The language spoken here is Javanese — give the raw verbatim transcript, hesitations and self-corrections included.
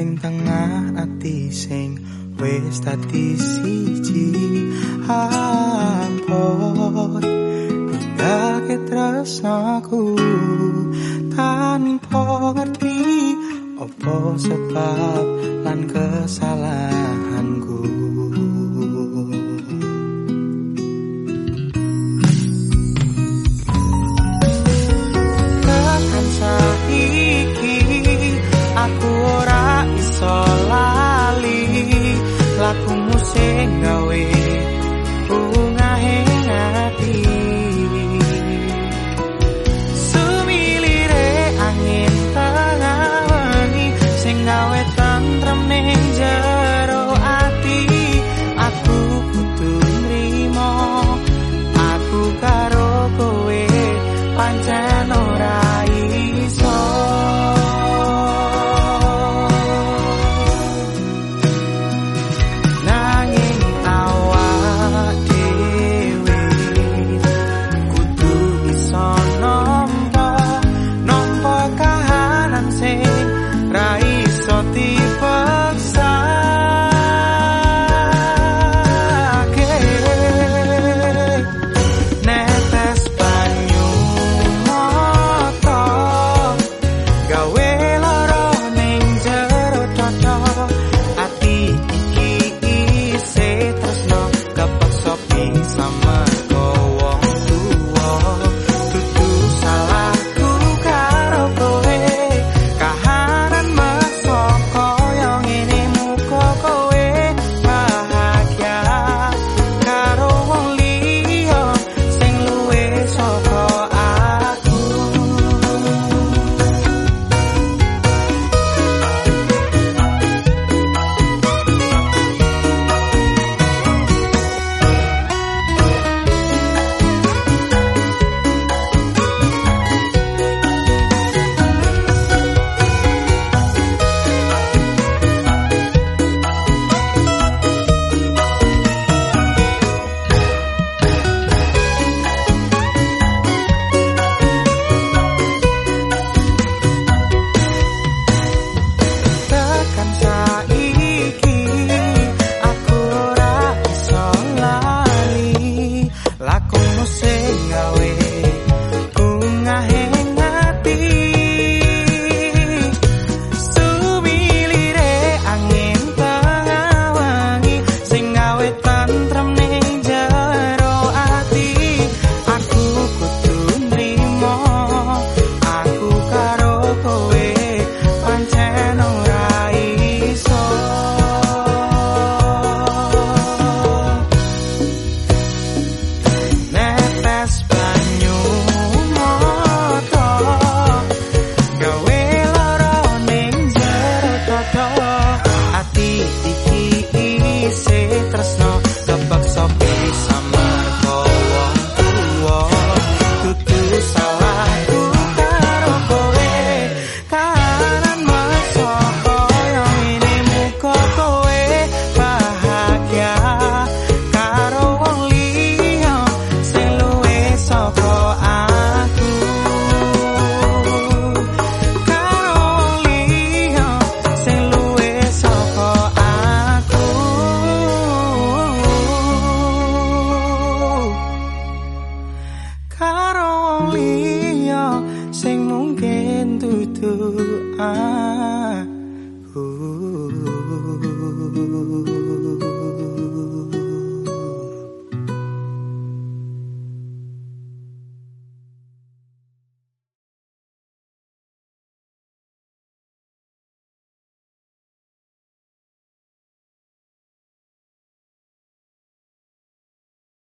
ing tengah ati sing wis dadi siji ampun ninggalke tresnaku tanpa ngerti apa sebab lan kesalahanku. Tekan saiki aku ora iso lali lakumu sing gawe bungahe ati. Sumilire angin tengah wengi sing gawe tentrem ning jero ati. Aku kudu nrimo aku karo kowe pancen ora iso. Karo liya sing mungkin dudu ah